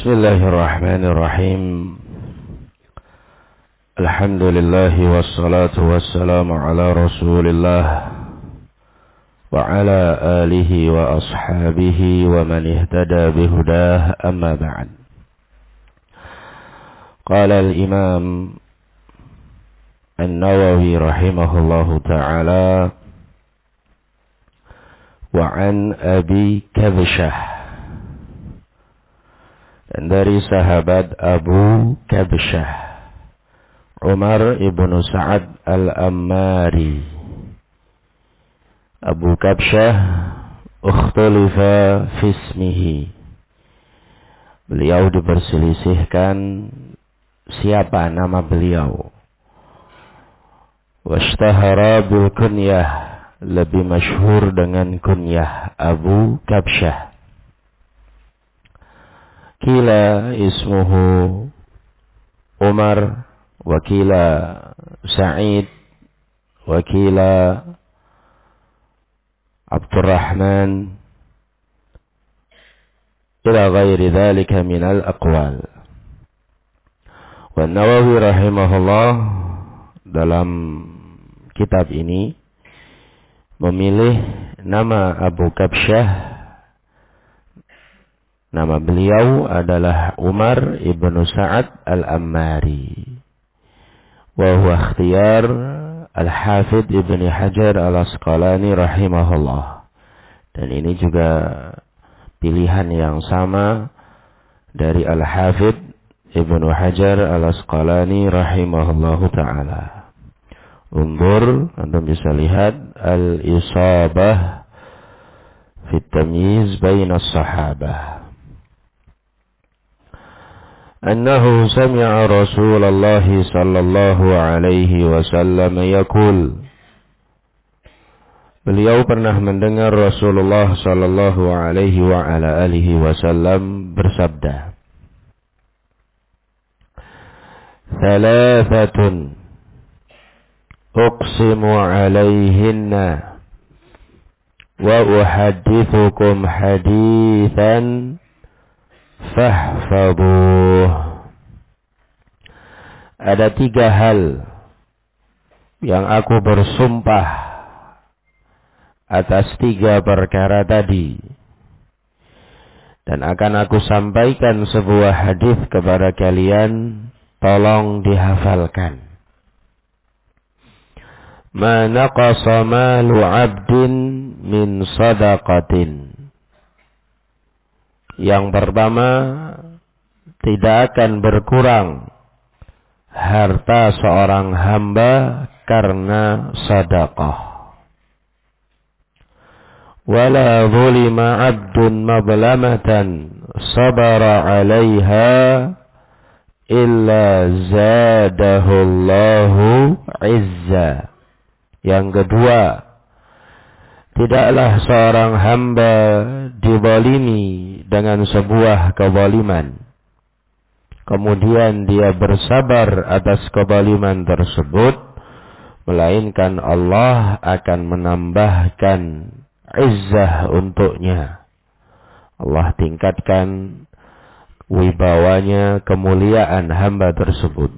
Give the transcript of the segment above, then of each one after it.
Bismillahirrahmanirrahim. Alhamdulillahi wassalatu wassalamu ala Rasulillah wa ala alihi wa ashabihi wa man ihtada bihudah, amma ba'd. Qala al-Imam An-Nawawi rahimahullahu ta'ala wa an Abi Kabsyah, dan dari sahabat Abu Kabsyah Umar ibnu Sa'ad al-Ammari. Abu Kabsyah ukhtulifa fismihi, beliau diperselisihkan siapa nama beliau. Washtahara bil kunyah, lebih masyhur dengan kunyah Abu Kabsyah. Kila ismuhu Umar, wakila Sa'id, wakila Abdurrahman, ila ghairi dhalika minal aqwal. Wa Nawawi rahimahullah dalam kitab ini memilih nama Abu Kabsyah. Nama beliau adalah Umar ibnu Sa'ad al-Ammari. Wa huwa ikhtiyar al-Hafidh Ibnu Hajar al-Asqalani rahimahullah. Dan ini juga pilihan yang sama dari al-Hafidh Ibnu Hajar al-Asqalani rahimahullahu ta'ala. Undur, Anda bisa lihat al-Isabah fi tamyiz baina as-sahabah. أنه سمع رسول الله صلى الله عليه وسلم يقول, beliau pernah mendengar Rasulullah sallallahu alaihi wa ala alihi wasallam bersabda, Thalathatun uqsimu alaihinna wa uhaddithukum hadithan fahfaduh. Ada 3 hal yang aku bersumpah atas 3 perkara tadi, dan akan aku sampaikan sebuah hadis kepada kalian, tolong dihafalkan. Ma naqasa malu 'abdin min shadaqatin. Yang pertama, tidak akan berkurang harta seorang hamba karena sedekah. Wala zulima 'abdun madlamatan sabara 'alaiha illa zadahu Allahu 'izza. Yang kedua, tidaklah seorang hamba dizalimi dengan sebuah kezaliman, kemudian dia bersabar atas kezaliman tersebut, melainkan Allah akan menambahkan izzah untuknya. Allah tingkatkan wibawanya, kemuliaan hamba tersebut.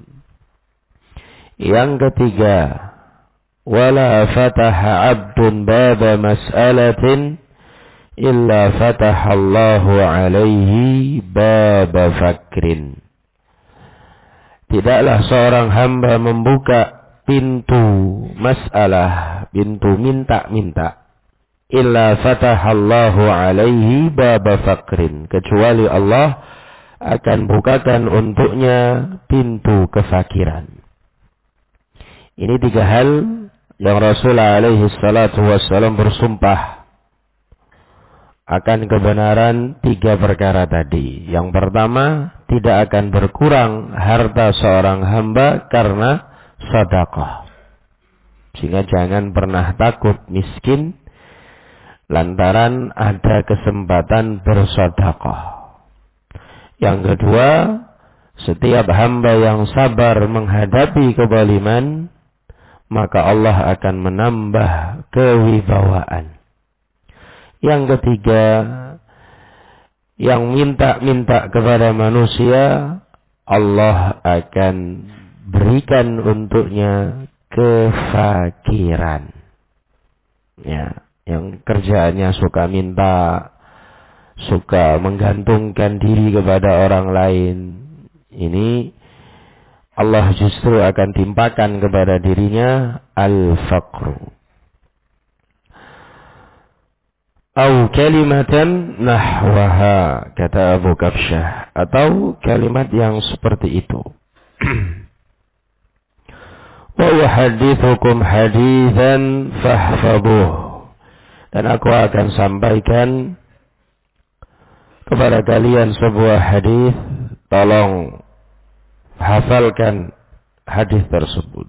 Yang ketiga, wala fataha 'abdun baba mas'alatin illa fatahallahu alaihi baba fakrin. Tidaklah seorang hamba membuka pintu masalah, pintu minta-minta, illa fatahallahu alaihi baba fakrin, kecuali Allah akan bukakan untuknya pintu kefakiran. Ini 3 hal yang Rasulullah alaihi salatu wassalam bersumpah akan kebenaran 3 perkara tadi. Yang pertama, tidak akan berkurang harta seorang hamba karena sedekah. Sehingga jangan pernah takut miskin lantaran ada kesempatan bersedekah. Yang kedua, setiap hamba yang sabar menghadapi kezaliman, maka Allah akan menambah kewibawaan. Yang ketiga, yang minta-minta kepada manusia, Allah akan berikan untuknya kefakiran. Ya, yang kerjaannya suka minta, suka menggantungkan diri kepada orang lain, ini Allah justru akan timpakan kepada dirinya al-faqru. Au kalimatan nahwaha, kata Abu Kabsyah, atau kalimat yang seperti itu. Wa uhaddithukum hadithan fahfabuh, dan aku akan sampaikan kepada kalian sebuah hadis, tolong hafalkan hadis tersebut.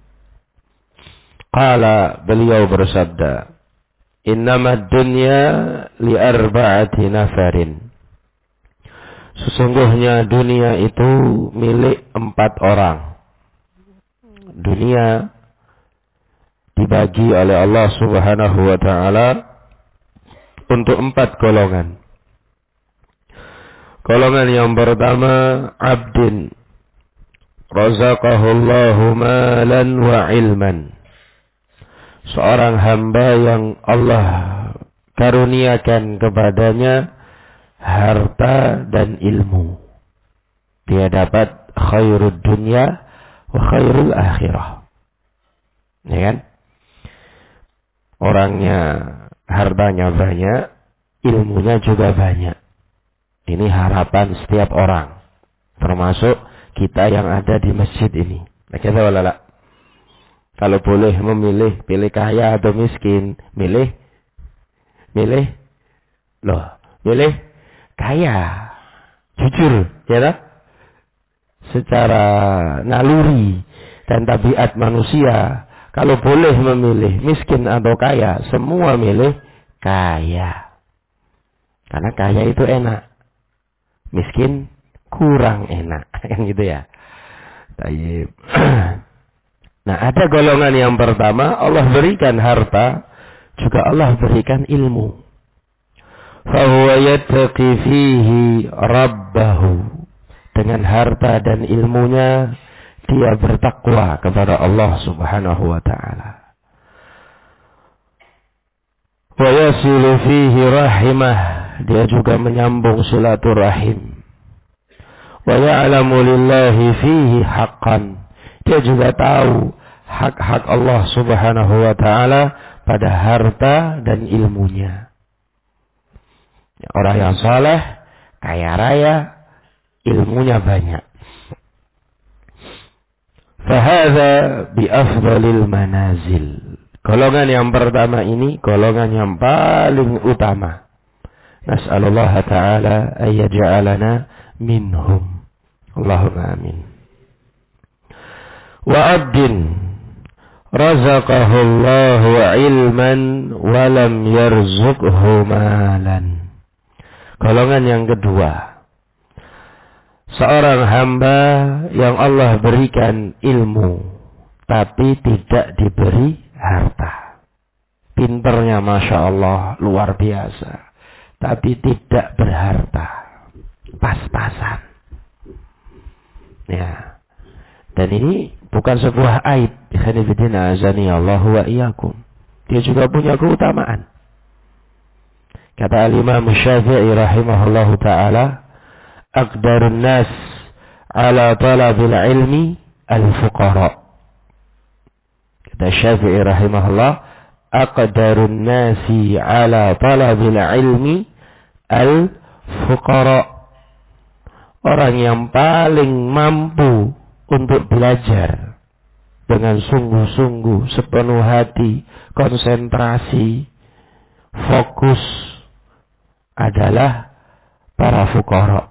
Qala, beliau bersabda, innamad dunya li arba'ati nafarin. Sesungguhnya dunia itu milik 4 orang. Dunia dibagi oleh Allah Subhanahu wa ta'ala untuk 4 golongan. Golongan yang pertama, abdin razaqahullahu malan wa ilman. Seorang hamba yang Allah karuniakan kepadanya harta dan ilmu. Dia dapat khairud dunya wa khairul akhirah. Ya kan? Orangnya hartanya banyak, ilmunya juga banyak. Ini harapan setiap orang, termasuk kita yang ada di masjid ini. Kita walala. Kalau boleh memilih, pilih kaya atau miskin, milih kaya. Jujur, ya tak? Secara naluri dan tabiat manusia, kalau boleh memilih miskin atau kaya, semua milih kaya. Karena kaya itu enak. Miskin kurang enak. Kan gitu ya. Tayyib. Nah, ada golongan yang pertama, Allah berikan harta, juga Allah berikan ilmu. Fahuwa yattaqi fihi rabbahu. Dengan harta dan ilmunya, dia bertakwa kepada Allah Subhanahu wa ta'ala. Wa yasilu fihi rahimah. Dia juga menyambung silaturahim. Wa ya'lamu lillahi fihi haqqan. Dia juga tahu hak-hak Allah Subhanahu wa ta'ala pada harta dan ilmunya. Orang yang saleh, kaya raya, ilmunya banyak. Fahadha bi afdalil manazil. Golongan yang pertama ini golongan yang paling utama. Nas'alullah ta'ala ayyaj'alana minhum. Allahumma amin. Wa abdin razaqahu Allahu ilman wa lam yarzuqhu malan. Golongan yang kedua, seorang hamba yang Allah berikan ilmu tapi tidak diberi harta. Pinternya Masya Allah luar biasa, tapi tidak berharta. Pas-pasan. Ya. Dan ini bukan sebuah aib. Khanifidina azani Allah wa iyyakum. Dia juga punya keutamaan. Kata al-Imam Syafi'i rahimahullahu ta'ala, aqdarun nas ala talabil ilmi al-fuqara. Kata Syafi'i rahimahullah, aqdarun nasi ala talabil ilmi al-fuqara. Orang yang paling mampu untuk belajar dengan sungguh-sungguh, sepenuh hati, konsentrasi, fokus adalah para fuqara.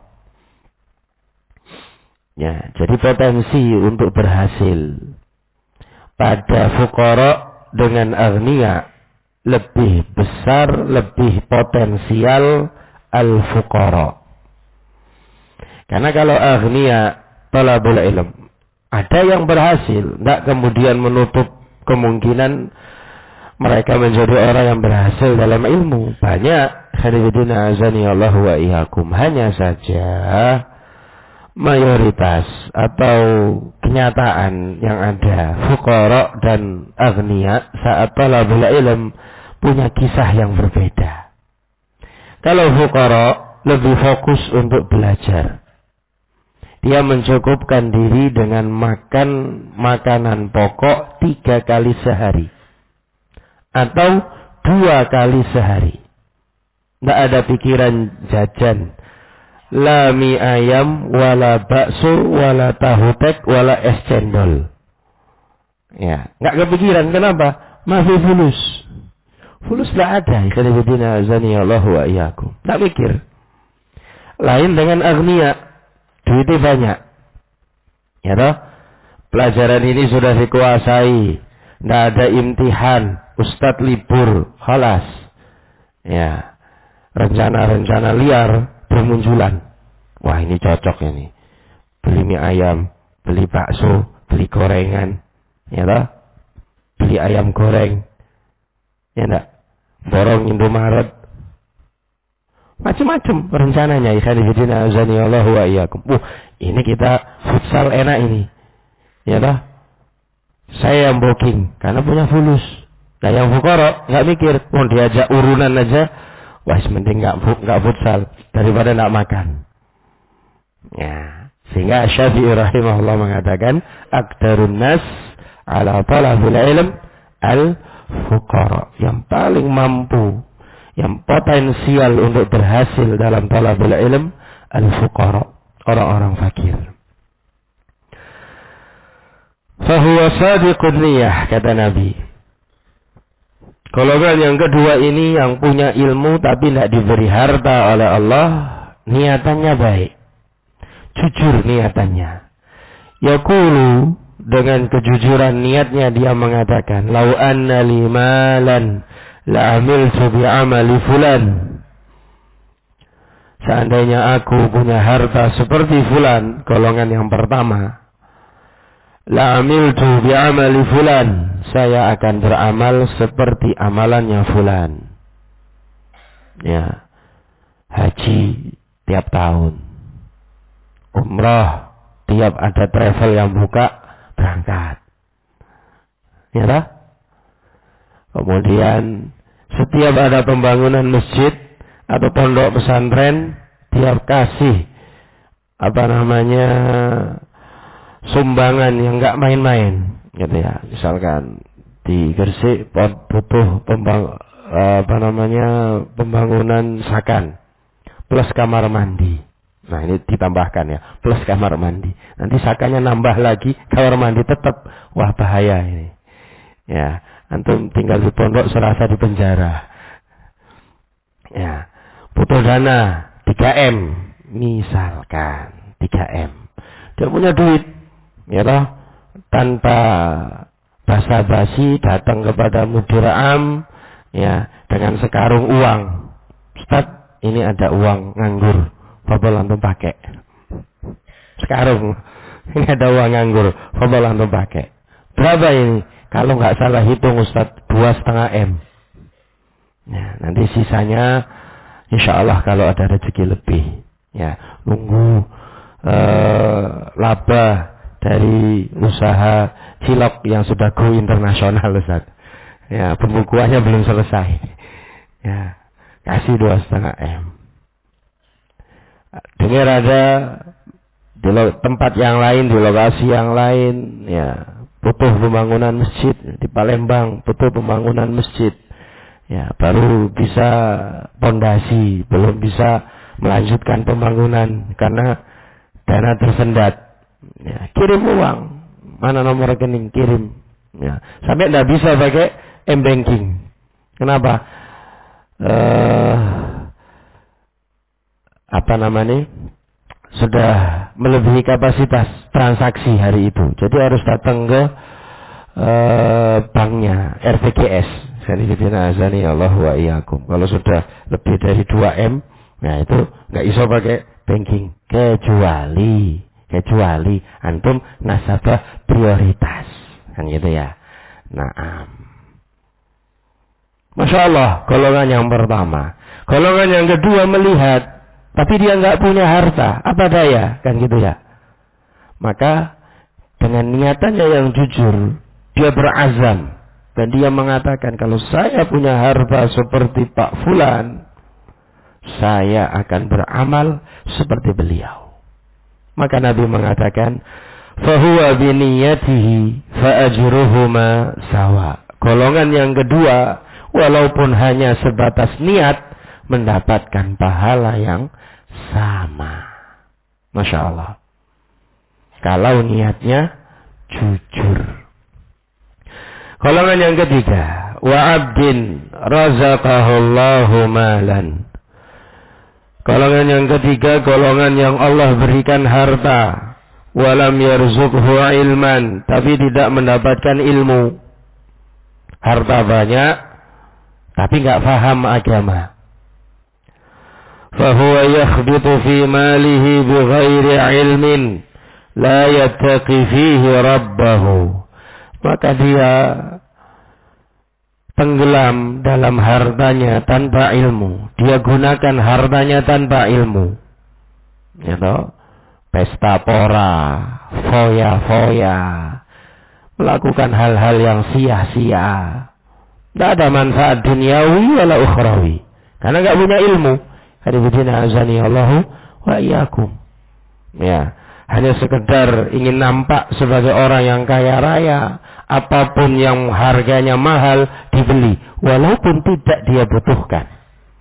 Ya, jadi potensi untuk berhasil pada fuqara dengan agniya lebih besar, lebih potensial al-fuqara. Karena kalau agniya talabul ilm, ada yang berhasil, tidak kemudian menutup kemungkinan mereka menjadi orang yang berhasil dalam ilmu. Banyak Khairuddin azani Allah wa iyyakum. Hanya saja mayoritas atau kenyataan yang ada fuqara dan aghnia saat talabul ilm punya kisah yang berbeda. Kalau fuqara lebih fokus untuk belajar. Dia mencukupkan diri dengan makan makanan pokok 3 kali sehari. Atau 2 kali sehari. Tidak ada pikiran jajan. La mie ayam, wala bakso, wala tahu tek, wala es cendol. Ya, nggak kepikiran. Kenapa? Masih fulus. Fulus tidak ada. Khairuddin azani Allah wa iyyakum. Tak mikir. Lain dengan agniya. Duitnya banyak. Ya toh? Pelajaran ini sudah dikuasai. Tidak ada imtihan. Ustadz libur. Khalas. Ya. Rencana-rencana liar bermunculan. Wah, ini cocok ini. Beli mie ayam, beli bakso, beli gorengan. Ya toh? Beli ayam goreng. Ya enggak? Borong Indomaret. Macam-macam rencananya. Ikhwan azani Allah wa iyyakum. Ini kita futsal enak ini. Ya toh? Saya yang booking karena punya fulus. Nah, yang fuqara enggak mikir, mau diajak urunan aja, wah, mending enggak futsal daripada enggak makan. Ya, sehingga Syafi'i rahimahullah mengatakan, aqdarun nas ala talabil ilm al-fuqara. Yang paling mampu, yang potensial untuk berhasil dalam talabul ilm al-fuqara, orang-orang fakir. Fahuwa sadiqun niyah, kata Nabi. Golongan yang kedua ini yang punya ilmu tapi tidak diberi harta oleh Allah, niatannya baik, jujur niatannya. Yaqulu, dengan kejujuran niatnya dia mengatakan, lau anna li malan la amiltu bi amali fulan. Seandainya aku punya harta seperti fulan, golongan yang pertama, la amiltu bi amali fulan, saya akan beramal seperti amalannya fulan. Ya, haji tiap tahun, umrah tiap ada travel yang buka berangkat. Ya tak? Kemudian setiap ada pembangunan masjid atau pondok pesantren, tiap kasih sumbangan yang enggak main-main, gitu ya. Misalkan di Gresik butuh pembangunan sakan plus kamar mandi. Nah, ini ditambahkan ya, plus kamar mandi. Nanti sakannya nambah lagi, kamar mandi tetap. Wah, bahaya ini. Ya, antum tinggal di pondok serasa di penjara. Ya, butuh dana 3M, misalkan 3M. Dia punya duit, ya toh, tanpa basa-basi datang kepada mudir am, ya, dengan sekarung uang. Ustaz, ini ada uang nganggur, fadhol antum pakai. Sekarung, ini ada uang nganggur, fadhol antum pakai. Berapa ini? Kalau nggak salah hitung Ustaz, 2,5 M. Ya, nanti sisanya insya Allah kalau ada rezeki lebih, ya, nunggu laba dari usaha cilok yang sudah go internasional, Ustaz. Ya, pembukuannya belum selesai. Ya, kasih 2,5 M. Dengar ada di tempat yang lain, di lokasi yang lain, ya, butuh pembangunan masjid di Palembang, butuh pembangunan masjid. Ya, baru bisa pondasi, belum bisa melanjutkan pembangunan karena dana tersendat. Ya, kirim uang, mana nomor rekening, kirim. Ya, sampai tidak bisa pakai m-banking. Kenapa? Sudah melebihi kapasitas transaksi hari itu. Jadi harus datang ke banknya, RTGS. Azani Allah wa iyyakum. Kalau sudah lebih dari 2M, nah itu nggak iso pakai banking, kecuali antum nasabah prioritas, kan gitu ya. Nah, Masya Allah, golongan yang pertama. Golongan yang kedua melihat, tapi dia nggak punya harta, apa daya, kan gitu ya. Maka dengan niatannya yang jujur, dia berazam dan dia mengatakan, kalau saya punya harta seperti Pak Fulan, saya akan beramal seperti beliau. Maka Nabi mengatakan, fahuwa biniyatihi fa ajruhuma sawa. Golongan yang kedua, walaupun hanya sebatas niat, mendapatkan pahala yang sama. Masya Allah. Kalau niatnya jujur. Golongan yang ketiga, wa abdin razaqahullahu malan. Golongan yang ketiga, golongan yang Allah berikan harta, walam yarzuqhu ilman, tapi tidak mendapatkan ilmu. Harta banyak, tapi nggak paham agama. Fahuwa yakhbitu fi malihi bighairi ilmin, la yattaqi fihi rabbahu. Maka dia tenggelam dalam hartanya tanpa ilmu. Dia gunakan hartanya tanpa ilmu. Ya toh? Pesta pora, foya-foya, melakukan hal-hal yang sia-sia. Tidak ada manfaat duniawi wala ukhrawi. Karena nggak punya ilmu. Hadibidina azani Allahu wa iyyakum. Ya, hanya sekedar ingin nampak sebagai orang yang kaya raya, apapun yang harganya mahal dibeli, walaupun tidak dia butuhkan.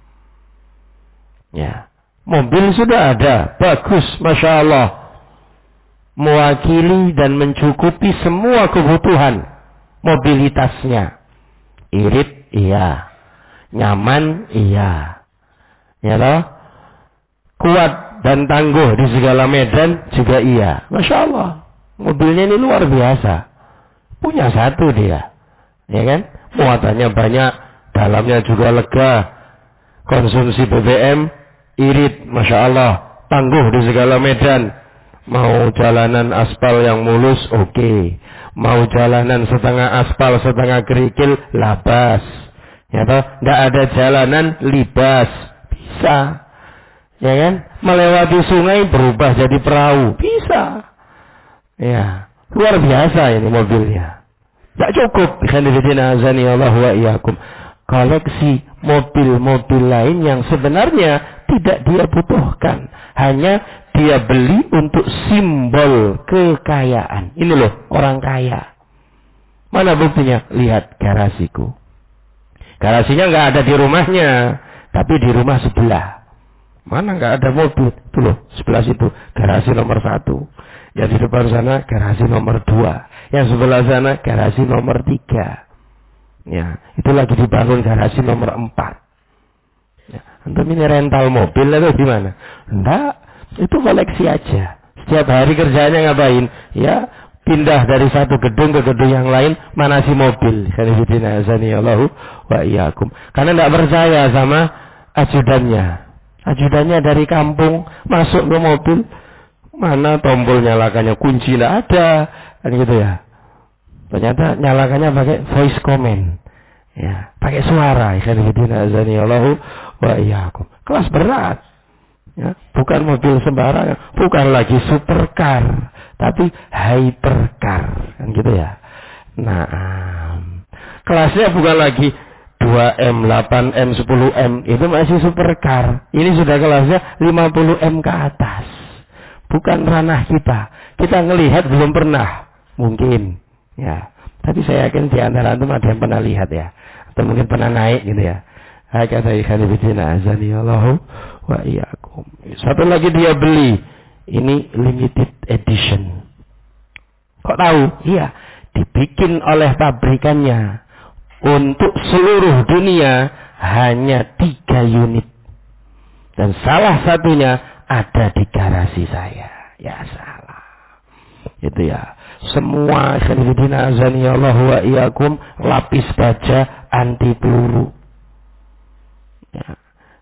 Ya, mobil sudah ada, bagus, masya Allah, mewakili dan mencukupi semua kebutuhan mobilitasnya. Irit, iya. Nyaman, iya. Ya loh, kuat dan tangguh di segala medan juga iya. Masya Allah, mobilnya ini luar biasa. Punya satu dia, ya kan? Muatannya banyak, dalamnya juga lega. Konsumsi BBM irit, masya Allah, tangguh di segala medan. Mau jalanan aspal yang mulus, oke. Mau jalanan setengah aspal, setengah kerikil, labas. Ya toh, nggak ada jalanan libas, bisa. Ya kan? Melewati sungai berubah jadi perahu, bisa. Ya, luar biasa ini mobilnya. Tidak cukup. Koleksi mobil-mobil lain yang sebenarnya tidak dia butuhkan, hanya dia beli untuk simbol kekayaan. Ini loh orang kaya. Mana buktinya? Lihat garasiku. Garasinya nggak ada di rumahnya, tapi di rumah sebelah. Mana nggak ada mobil? Itu loh, sebelah situ garasi nomor 1. Yang di depan sana garasi nomor 2. Yang sebelah sana garasi nomor 3. Ya, itu lagi dibangun garasi nomor 4. Ya, antum ini rental mobil atau gimana? Enggak, itu koleksi aja. Setiap hari kerjanya ngapain? Ya, pindah dari satu gedung ke gedung yang lain, manasi mobil. Allahu wa iyyakum. Karena enggak percaya sama ajudannya. Ajudannya dari kampung masuk ke mobil, mana tombol nyalakannya, kunci enggak ada, kan gitu ya. Ternyata nyalakannya pakai voice command. Ya, pakai suara. Allahu wa iyyakum. Kelas berat. Ya, bukan mobil sembarangan, bukan lagi supercar, tapi hypercar, kan gitu ya. Nah, kelasnya bukan lagi 2M, 8M, 10M, itu masih supercar. Ini sudah kelasnya 50M ke atas. Bukan ranah kita. Kita ngelihat belum pernah, mungkin. Ya, tapi saya yakin di antara antum ada yang pernah lihat ya, atau mungkin pernah naik gitu ya. Hakata ikhwanifidina azani Allahu wa iyyakum. Satu lagi dia beli, ini limited edition. Kok tahu? Iya, dibikin oleh pabrikannya untuk seluruh dunia hanya 3 unit. Dan salah satunya ada di garasi saya. Ya salah. Itu ya. Semua ikhwanifidina azani Allahu wa iyyakum lapis baja anti peluru. Ya.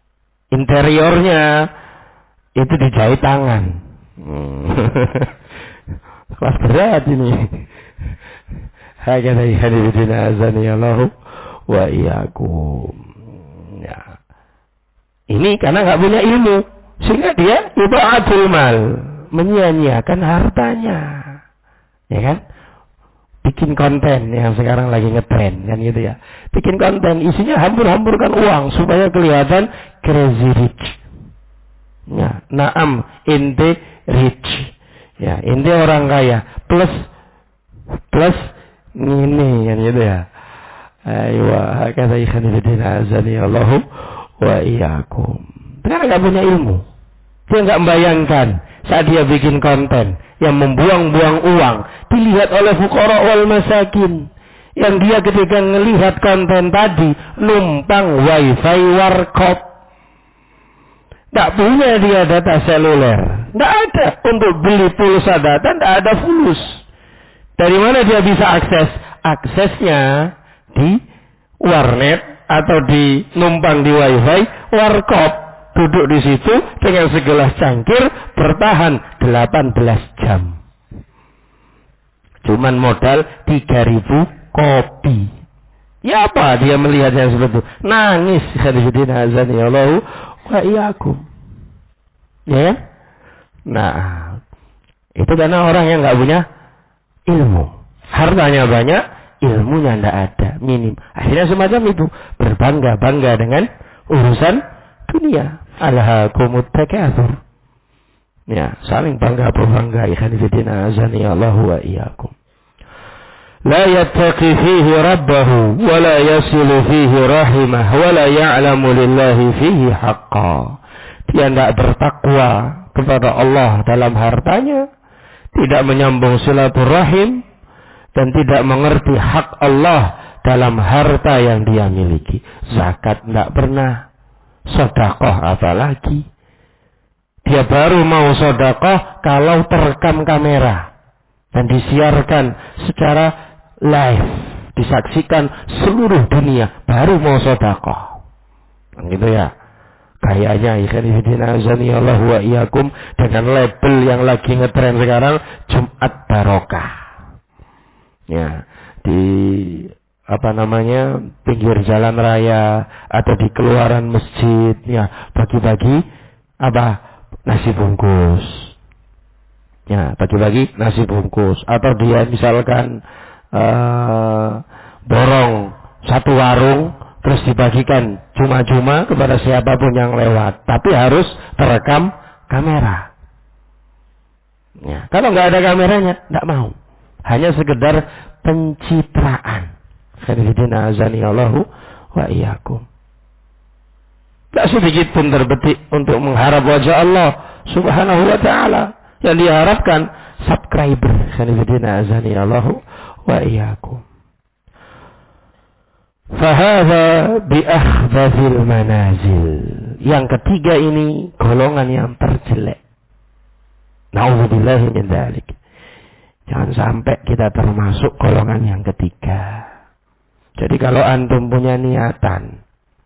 Interiornya itu dijahit tangan. Kelas berat ini. Hakata ikhwanifidina azani Allahu wa iyyakum. Ya. Ini karena nggak punya ilmu, sehingga dia idha'atul mal, menyia-nyiakan hartanya, ya kan? Bikin konten yang sekarang lagi ngetren kan gitu ya. Bikin konten isinya hambur-hamburkan uang supaya kelihatan crazy rich. Ya, naam ente rich. Ya, ente orang kaya plus ini kan gitu ya. Aywa, kata ikhwan fillah azani Allahu wa iyyakum. Karena nggak punya ilmu. Dia nggak membayangkan saat dia bikin konten yang membuang-buang uang dilihat oleh fuqara wal masakin. Yang dia ketika melihat konten tadi numpang wifi warkop. Nggak punya dia data seluler. Nggak ada untuk beli pulsa data, nggak ada fulus. Dari mana dia bisa akses? Aksesnya di warnet atau di numpang di wifi warkop, duduk di situ dengan segelas cangkir bertahan 18 jam. Cuman modal 3.000 kopi. Ya apa dia melihatnya seperti itu? Nangis. Khairuddin azani Allahu wa iyyakum. Ya. Nah, itu karena orang yang nggak punya ilmu. Hartanya banyak, ilmunya tidak ada, minim. Akhirnya semacam itu, berbangga-bangga dengan urusan dunia. Alhaakumut takatsur. Ya, saling bangga-bangga. Ikhwan fillah azani Allahu wa iyyakum. La yattaqi fihi rabbahu wa la yasilu fihi rahimah wa la ya'lamu lillahi fihi haqqa. Dia tidak bertakwa kepada Allah dalam hartanya, tidak menyambung silaturahim, dan tidak mengerti hak Allah dalam harta yang dia miliki. Zakat tidak pernah, sedekah apalagi. Dia baru mau sedekah kalau terekam kamera dan disiarkan secara live, disaksikan seluruh dunia, baru mau sedekah. Gitu ya. Kayaknya ikhwan fillah azani Allah wa iyyakum dengan label yang lagi ngetren sekarang, Jumat Barokah. Ya, di pinggir jalan raya atau di keluaran masjid, ya, bagi-bagi nasi bungkus. Ya, bagi-bagi nasi bungkus, atau dia misalkan borong satu warung terus dibagikan cuma-cuma kepada siapapun yang lewat, tapi harus terekam kamera. Ya, kalau nggak ada kameranya, nggak mau. Hanya sekedar pencitraan. Khairuddin azani Allahu wa iyyakum. Tak sedikit pun terbetik untuk mengharap wajah Allah Subhanahu wa taala. Yang diharapkan subscriber. Khairuddin azani Allahu wa iyyakum. Fahadha bi akhbathil manazil. Yang ketiga ini golongan yang terjelek. Na'udzubillahi min dzalik. Jangan sampai kita termasuk golongan yang ketiga. Jadi kalau antum punya niatan,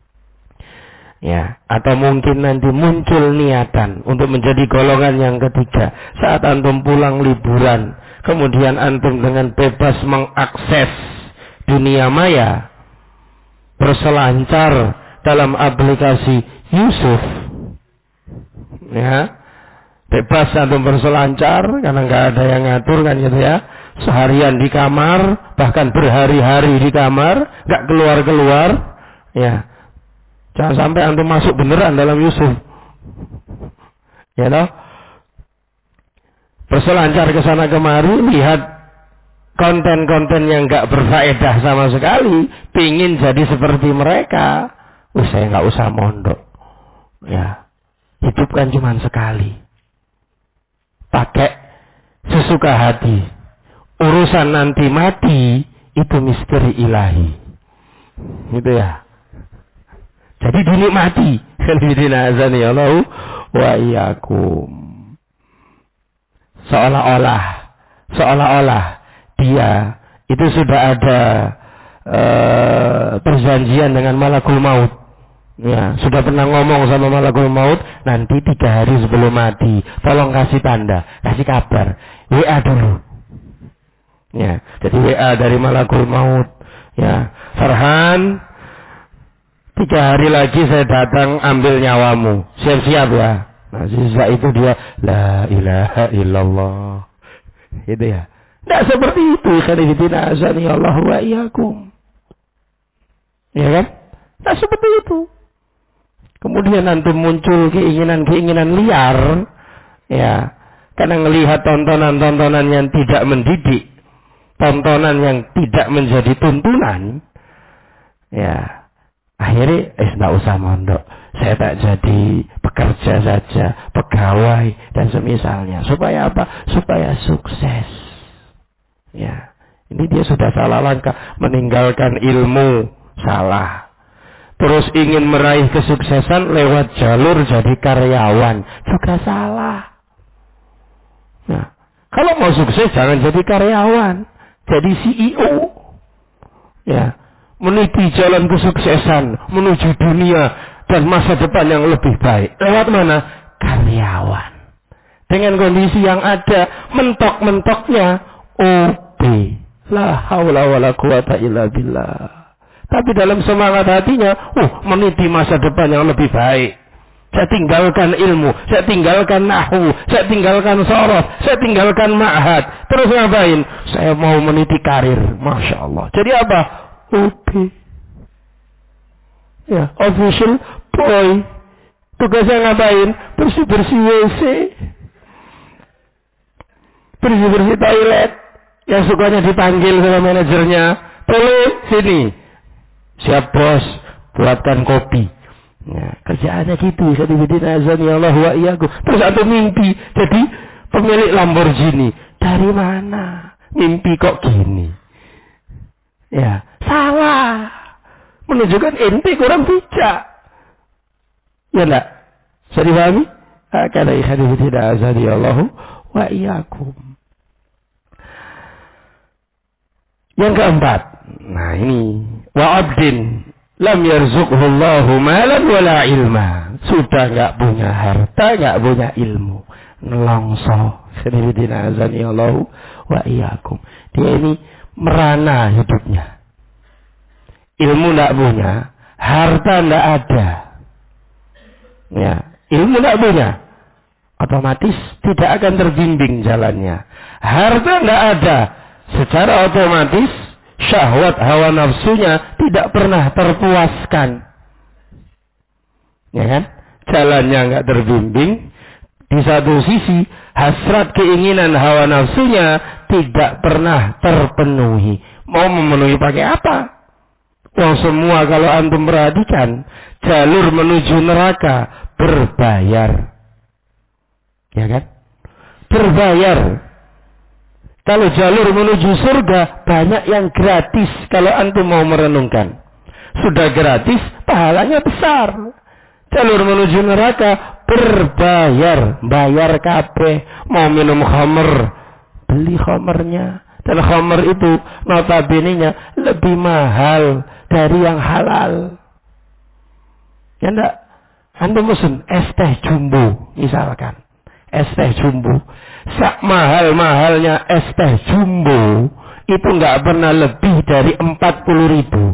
ya, atau mungkin nanti muncul niatan untuk menjadi golongan yang ketiga, saat antum pulang liburan, kemudian antum dengan bebas mengakses dunia maya, berselancar dalam aplikasi Yusuf, ya, bebas antum berselancar karena nggak ada yang ngatur kan gitu ya, seharian di kamar, bahkan berhari-hari di kamar, nggak keluar-keluar, ya, jangan sampai antum masuk beneran dalam Yusuf, ya toh, berselancar ke sana kemari, lihat konten-konten yang nggak berfaedah sama sekali, pingin jadi seperti mereka, saya nggak usah mondok, ya, hidup kan cuma sekali, pakai sesuka hati, urusan nanti mati itu misteri ilahi, gitu ya. Jadi dinikmati, khairuddin azani Allahu wa iyyakum. Seolah-olah dia itu sudah ada perjanjian dengan malakul maut. Ya, sudah pernah ngomong sama malakul maut, nanti 3 hari sebelum mati, tolong kasih tanda, kasih kabar, WA dulu. Ya, jadi WA dari malakul maut. Ya, Farhan, 3 hari lagi saya datang ambil nyawamu. Siap-siap ya. Nah, sisa itu dia la ilaha illallah. Itu ya. Tidak seperti itu. Khairuddin azani Allah wa iyyakum. Ya kan? Tidak seperti itu. Kemudian nanti muncul keinginan-keinginan liar. Ya. Karena melihat tontonan-tontonan yang tidak mendidik. Tontonan yang tidak menjadi tuntunan. Ya. Akhirnya, tidak usah mondok. Saya tak jadi pekerja saja, pegawai, dan semisalnya. Supaya apa? Supaya sukses. Ya. Ini dia sudah salah langkah. Meninggalkan ilmu. Salah. Terus ingin meraih kesuksesan lewat jalur jadi karyawan. Juga salah. Nah, kalau mau sukses jangan jadi karyawan. Jadi CEO. Ya. Meniti jalan kesuksesan menuju dunia dan masa depan yang lebih baik. Lewat mana? Karyawan. Dengan kondisi yang ada, mentok-mentoknya OB. La haula wala quwata illa billah. Tapi dalam semangat hatinya, meniti masa depan yang lebih baik. Saya tinggalkan ilmu, saya tinggalkan nahwu, saya tinggalkan sorof, saya tinggalkan ma'had. Terus ngapain? Saya mau meniti karir. Masya Allah. Jadi apa? OB. Ya, official boy. Tugasnya ngapain? Bersih-bersih WC. Bersih-bersih toilet. Yang sukanya dipanggil sama manajernya. Tolong sini. Siap bos, buatkan kopi. Ya, kerjaannya gitu. Khairuddin azani Allah wa iyyakum. Terus atau mimpi jadi pemilik Lamborghini. Dari mana? Mimpi kok gini? Ya, salah. Menunjukkan ente kurang bijak. Ya enggak? Bisa dipahami? Karena khairuddin azani Allah wa iyyakum. Yang keempat. Nah ini. Wa abdin lam yarzuqhu Allahu malan wala ilma. Sudah enggak punya harta, enggak punya ilmu. Nelongso. Khairuddin azani Allah wa iyyakum. Dia ini merana hidupnya. Ilmu tidak punya, harta tidak ada. Ya, ilmu tidak punya, otomatis tidak akan terbimbing jalannya. Harta tidak ada, secara otomatis syahwat hawa nafsunya tidak pernah terpuaskan. Ya kan? Jalannya nggak terbimbing. Di satu sisi hasrat keinginan hawa nafsunya tidak pernah terpenuhi. Mau memenuhi pakai apa? Semua kalau antum perhatikan jalur menuju neraka berbayar. Ya kan? Berbayar. Kalau jalur menuju surga banyak yang gratis kalau antum mau merenungkan. Sudah gratis, pahalanya besar. Jalur menuju neraka berbayar, bayar kabeh. Mau minum khamr, beli khamrnya. Dan khamr itu notabene-nya lebih mahal dari yang halal. Ya enggak? Antum mesen es teh jumbo misalkan. Es teh jumbo. Sak mahal-mahalnya es teh jumbo itu enggak pernah lebih dari 40.000.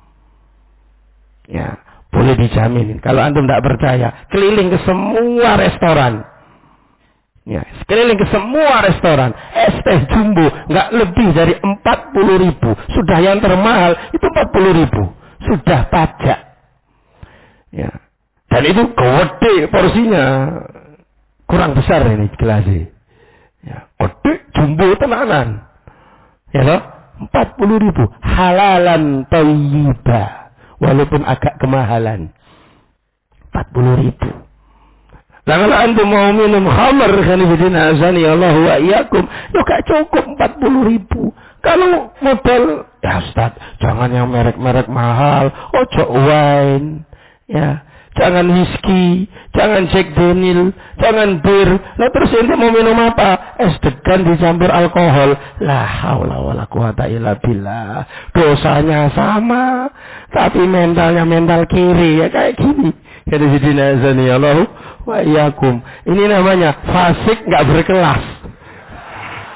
Ya, boleh dijamin. Kalau antum enggak percaya, keliling ke semua restoran. Ya, sekeliling ke semua restoran, es teh jumbo nggak lebih dari 40.000. Sudah yang termahal itu 40.000. Sudah pajak. Ya. Dan itu gede porsinya. Kurang besar ini gelasnya. Ya, gede jumbo tenanan. Ya toh? 40.000 halalan thayyiba. Walaupun agak kemahalan. 40.000. Nah kalau antum mau minum khamr, khairuddin azani Allah wa iyyakum, yo gak cukup 40.000. Kalau model, ya Ustaz, jangan yang merek-merek mahal, ojo wine, ya, jangan whisky, jangan Jack Daniel, jangan bir. Nah terus ente mau minum apa? Es degan dicampur alkohol. La haula wala quwata illa billah. Dosanya sama, tapi mentalnya mental kiri, ya kayak gini. Khairuddin azani Allah wa iyyakum. Ini namanya fasik enggak berkelas.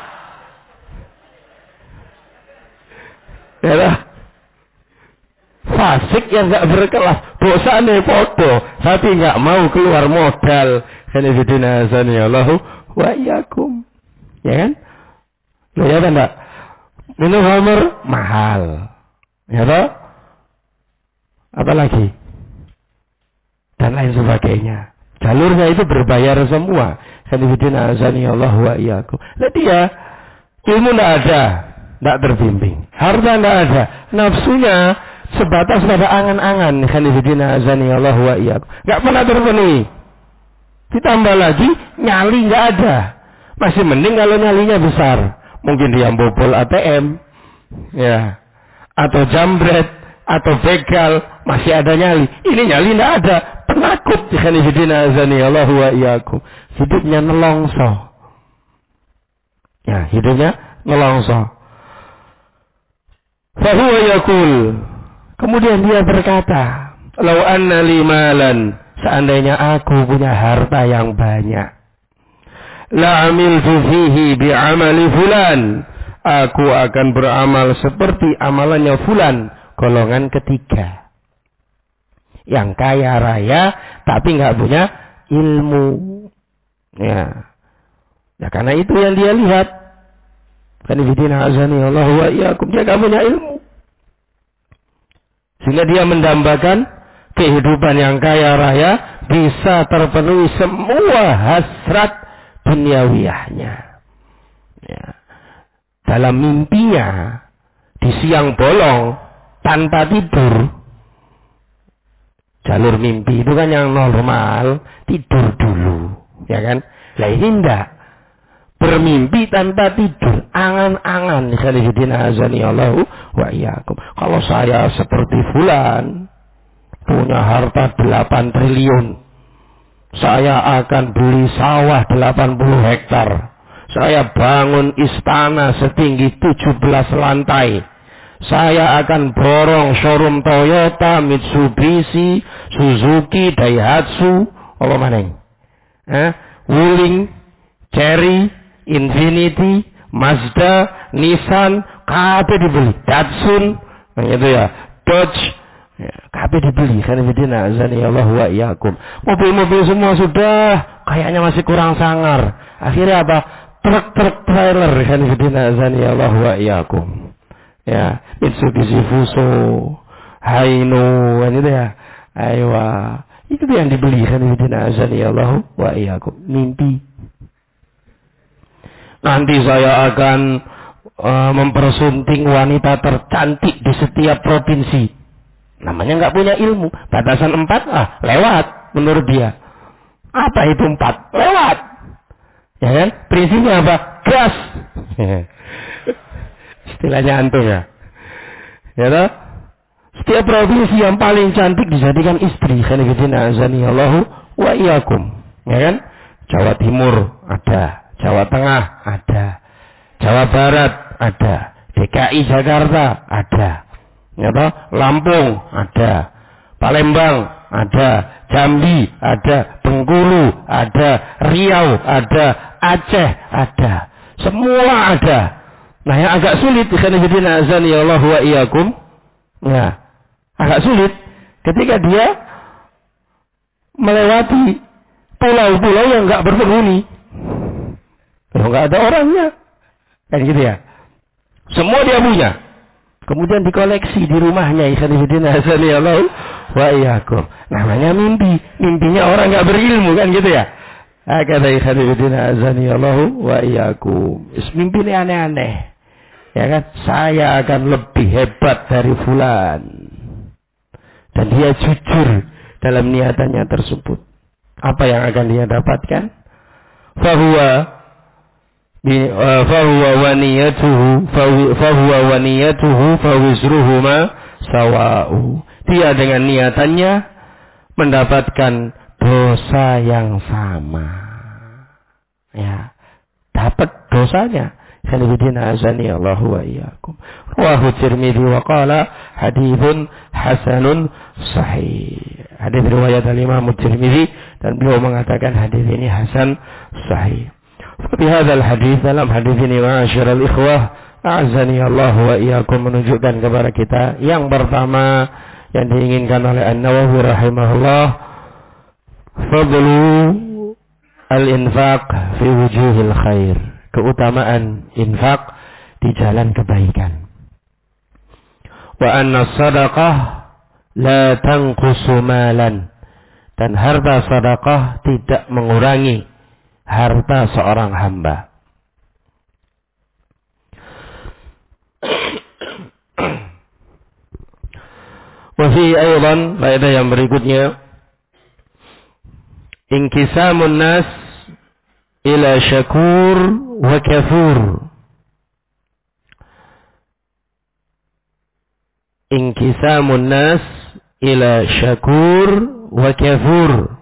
Ya lah. fasik yang nggak berkelas, dosane podo, tapi nggak mau keluar modal. Khanifidina azani Allahu wa iyyakum. Ya kan? Loh ya kan enggak? Minum khamr mahal. Ya toh? Apalagi? Dan lain sebagainya. Jalurnya itu berbayar semua. Khanifidina azani Allahu wa iyyakum. Lah dia ilmu enggak ada, enggak terbimbing. Harta enggak ada, nafsunya sebatas pada angan-angan. Khanifidina azani Allahu wa iyyakum. Enggak pernah terpenuhi. Ditambah lagi nyali enggak ada. Masih mending kalau nyalinya besar. Mungkin dia bobol ATM, ya, atau jambret, atau begal, masih ada nyali. Ini nyali tidak ada, penakut. Khanifidina azani Allahu wa iyyakum. Hidupnya nelongso. Ya, hidupnya nelongso. Fahuwa yakul. Kemudian dia berkata, "Lau anna li malan, seandainya aku punya harta yang banyak. La amiltu fihi bi'amali fulan. Aku akan beramal seperti amalannya fulan, golongan ketiga. Yang kaya raya tapi nggak punya ilmu." Ya. Ya karena itu yang dia lihat. Khanifidina azani Allahu wa iyyakum, dia nggak punya ilmu. Sehingga dia mendambakan kehidupan yang kaya raya bisa terpenuhi semua hasrat duniawiyahnya. Ya. Dalam mimpinya di siang bolong tanpa tidur. Jalur mimpi itu kan yang normal, tidur dulu, ya kan? Lah ini enggak. Bermimpi tanpa tidur, angan-angan. Khanifidina azani Allahu wa iyyakum. Kalau saya seperti fulan, punya harta 8 triliun. Saya akan beli sawah 80 hektar. Saya bangun istana setinggi 17 lantai. Saya akan borong showroom Toyota, Mitsubishi, Suzuki, Daihatsu, apa maneng? Wuling, Cherry, Infinity, Mazda, Nissan, kabeh dibeli. Datsun, itu ya, Dodge, ya, kabeh dibeli. Khanifidina azani Allahu wa iyyakum. Mobil-mobil semua sudah, kayaknya masih kurang sangar. Akhirnya apa? Truk-truk trailer. Khanifidina azani Allahu wa iyyakum. Ya, Mitsubishi Fuso, Haino, kan itu ya. Aywa, itu yang dibeli. Khanifidina azani Allahu wa iyyakum. Mimpi. Nanti saya akan mempersunting wanita tercantik di setiap provinsi. Namanya nggak punya ilmu. Batasan 4, lewat menurut dia. Apa itu 4? Lewat. Ya kan? Prinsipnya apa? Gas. Istilahnya antum ya. Ya toh? Setiap provinsi yang paling cantik dijadikan istri. Khanifidina azani Allahu wa iyyakum. Ya kan? Jawa Timur ada. Jawa Tengah ada, Jawa Barat ada, DKI Jakarta ada, ya toh? Lampung ada, Palembang ada, Jambi ada, Bengkulu ada, Riau ada, Aceh ada, semua ada. Nah yang agak sulit, khanifidina azani Allahu wa iyyakum, nah agak sulit ketika dia melewati pulau-pulau yang nggak berpenghuni. Kalau nggak ada orangnya, kan gitu ya. Semua dia punya. Kemudian dikoleksi di rumahnya. Khanifidina azani Allahu wa iyyakum. Namanya mimpi. Mimpinya orang nggak berilmu, kan gitu ya. Kata khanifidina azani Allahu wa iyyakum. Mimpi ini aneh-aneh. Ya kan? Saya akan lebih hebat dari fulan. Dan dia jujur dalam niatannya tersebut. Apa yang akan dia dapatkan? Fahuwa wa niyatuhu fawizruhuma sawa'u. Dia dengan niatannya mendapatkan dosa yang sama. Ya, dapat dosanya. Khanifidina azani Allahu wa iyyakum. Rawahu Tirmidzi wa qala haditsun hasanun sahih. Hadis riwayat Imam Tirmidzi dan beliau mengatakan hadis ini hasan sahih. Fi hadzal hadis, dalam hadis ini ma'asyiral ikhwah, a'azzani Allah wa iyyakum, menunjukkan kepada kita yang pertama yang diinginkan oleh An-Nawawi rahimahullah, fadlu al-infaq fi wujuhil khair, keutamaan infak di jalan kebaikan. Wa anna sadaqah la tanqusu malan, dan harta sedekah tidak mengurangi harta seorang hamba. Wafi aydan, faedah yang berikutnya, inkisamun nas ila syakur wa kafur. Inkisamun nas ila syakur wa kafur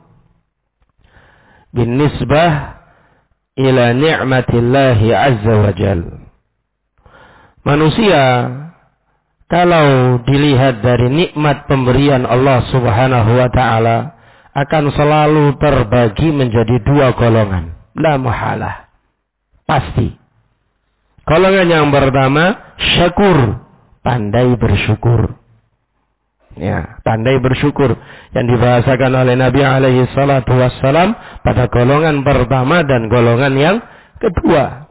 binisbah ila ni'matillahi azza wa jal. Manusia kalau dilihat dari nikmat pemberian Allah subhanahu wa ta'ala akan selalu terbagi menjadi dua golongan. La muhalah. Pasti. Golongan yang pertama, syakur. Pandai bersyukur. Ya, pandai bersyukur. Yang dibahasakan oleh Nabi alaihi salatu wassalam pada golongan pertama dan golongan yang kedua.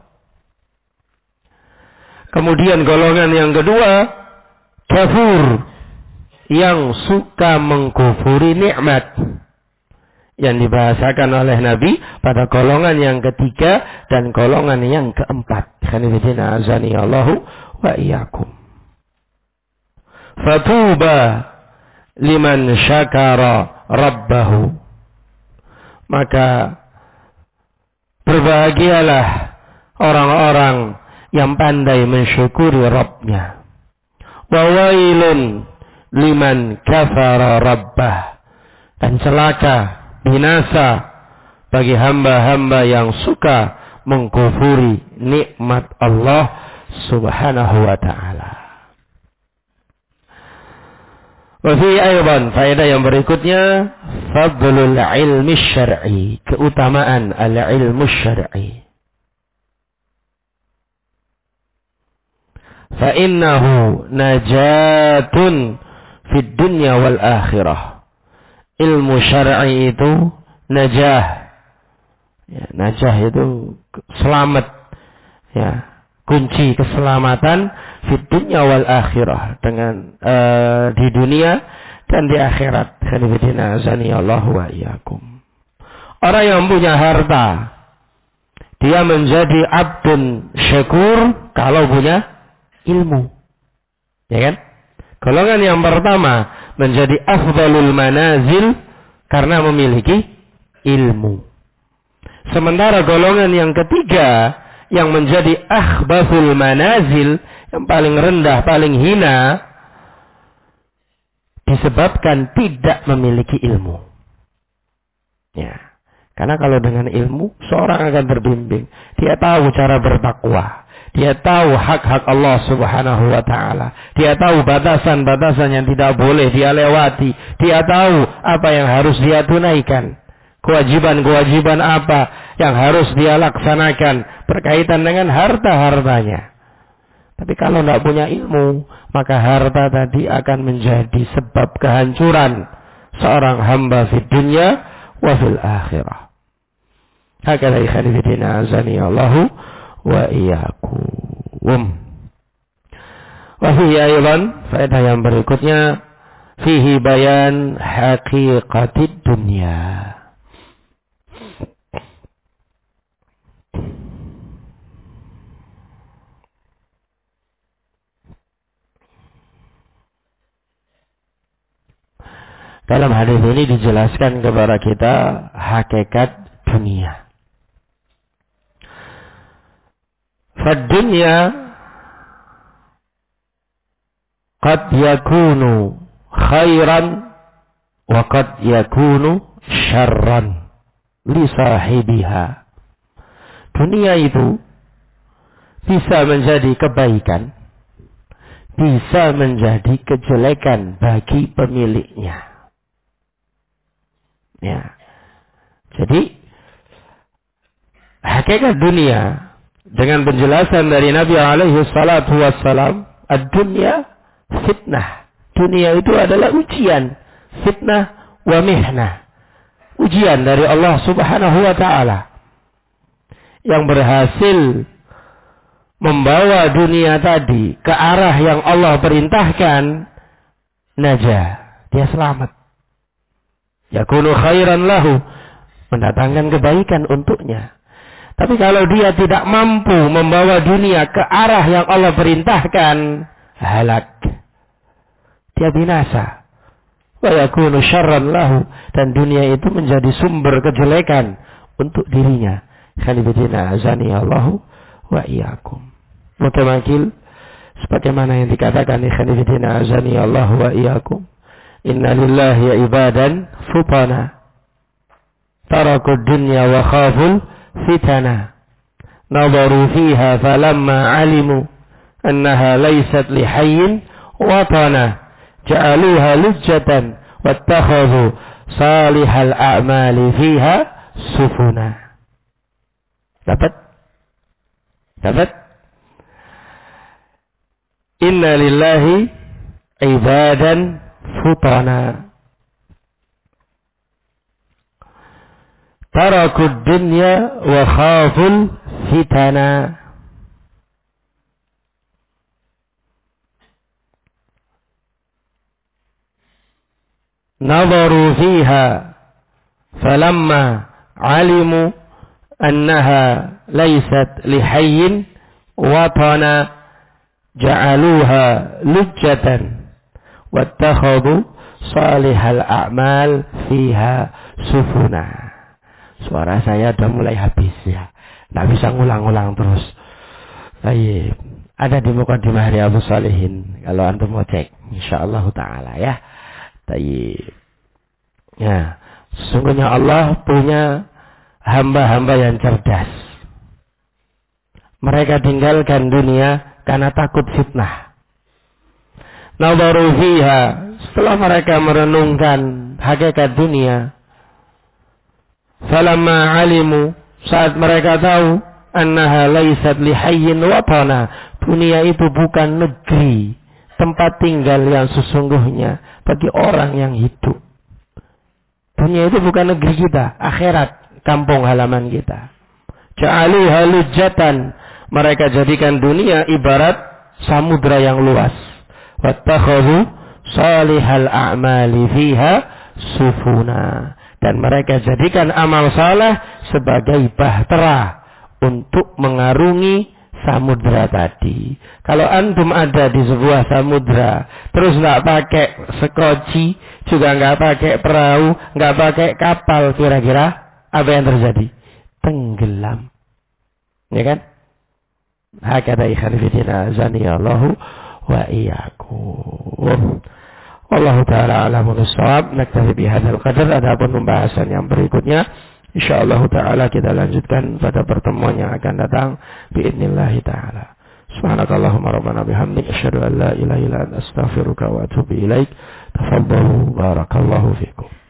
Kemudian golongan yang kedua, kafur, yang suka mengkufuri nikmat, yang dibahasakan oleh Nabi pada golongan yang ketiga dan golongan yang keempat. Khanifidina azani Allahu wa iyyakum. Fatuba liman syakara rabbahu, maka berbahagialah orang-orang yang pandai mensyukuri Rabbnya. Wa wailun liman kafara rabbah, dan celaka, binasa bagi hamba-hamba yang suka mengkufuri nikmat Allah subhanahu wa ta'ala. Wa fi aydan, faedah yang berikutnya, fadlul ilmi syar'i, keutamaan al-ilmu syar'i. Fa'innahu najatun fid dunya wal akhirah. Ilmu syar'i itu najah. Ya, najah itu selamat. Ya, kunci keselamatan fid dunya wal akhirah, dengan di dunia dan di akhirat. Khanifidina azani Allah wa iyyakum. Orang yang punya harta, dia menjadi abdun syakur kalau punya ilmu. Ya kan? Golongan yang pertama menjadi afdalul manazil karena memiliki ilmu. Sementara golongan yang ketiga yang menjadi akhbathul manazil, yang paling rendah, paling hina, disebabkan tidak memiliki ilmu. Ya. Karena kalau dengan ilmu, seorang akan terbimbing. Dia tahu cara bertakwa. Dia tahu hak-hak Allah subhanahu wa ta'ala. Dia tahu batasan-batasan yang tidak boleh dia lewati. Dia tahu apa yang harus dia tunaikan. Kewajiban-kewajiban apa yang harus dia laksanakan berkaitan dengan harta-hartanya. Tapi kalau tidak punya ilmu, maka harta tadi akan menjadi sebab kehancuran seorang hamba di dunia wa fil akhirah. Hakala ikhwanifidina azani Allahu wa iyyakum. Wa fihi aydan, faedah yang berikutnya, fihi bayan haqiqatid dunya. Dalam hadis ini dijelaskan kepada kita hakikat dunia. Fad-dunya qad yakunu khairan wa qad yakunu syarran li sahibiha. Dunia itu bisa menjadi kebaikan, bisa menjadi kejelekan bagi pemiliknya. Ya. Jadi hakikat dunia dengan penjelasan dari Nabi alaihi salatu wassalam, ad-dunya fitnah. Dunia itu adalah ujian, fitnah wa mihnah. Ujian dari Allah Subhanahu wa taala. Yang berhasil membawa dunia tadi ke arah yang Allah perintahkan, najah, dia selamat. Yakunu khairan lahu, mendatangkan kebaikan untuknya. Tapi kalau dia tidak mampu membawa dunia ke arah yang Allah perintahkan, halak. Dia binasa. Wa yakunu syarran lahu, dan dunia itu menjadi sumber kejelekan untuk dirinya. Khalifidina azani Allahu wa iyyakum. Mutamakil sebagaimana yang dikatakan di khalifidina azani Allahu wa iyyakum. Inna lillahi ibadan futana tarakud dunya wa khaful fitana nadaru fiha falamma alimu annaha laysat lihayyin watana ja'aluha lujjatan wattakhadhu salihal a'mali fiha sufuna. Dapat? Inna lillahi ibadan futana tarakud dunya wa khaful fitana. Nadaru fiha falamma alimu annaha laysat lihayyin watana ja'aluha lujjatan wattakhadhu salihal a'mal fiha sufuna. Suara saya udah mulai habis ya. Nggak bisa ngulang-ulang terus. Baik. Ada di Muqaddimah Riyadhus Shalihin kalau antum mau cek, insyaallah taala ya. Baik. Ya, sesungguhnya Allah punya hamba-hamba yang cerdas. Mereka tinggalkan dunia karena takut fitnah. Nadaru fiha, setelah mereka merenungkan hakikat dunia, falamma alimu, saat mereka tahu annaha laysat lihayyin watana, dunia itu bukan negeri, tempat tinggal yang sesungguhnya bagi orang yang hidup. Dunia itu bukan negeri kita, akhirat, kampung halaman kita. Ja'aluha lujjatan, mereka jadikan dunia ibarat samudra yang luas. Wattakhadhu salihal a'mali fiha sufuna, dan mereka jadikan amal saleh sebagai bahtera untuk mengarungi samudra tadi. Kalau antum ada di sebuah samudra, terus nggak pakai sekoci, juga nggak pakai perahu, nggak pakai kapal, kira-kira apa yang terjadi? Tenggelam, ya kan? Hakada ikhwanifidina azaniyallahu wa iyyakum. Wallahu ta'ala a'lamu bis-shawab. Naktafi bihadzal qadar. Adapun pembahasan yang berikutnya insyaallah taala kita lanjutkan pada pertemuan yang akan datang biidznillah taala. Subhanakallahumma rabbana bihamdika asyhadu an la ilaha illa anta astaghfiruka wa atubu ilaik. Tafaddalu barakallahu fikum.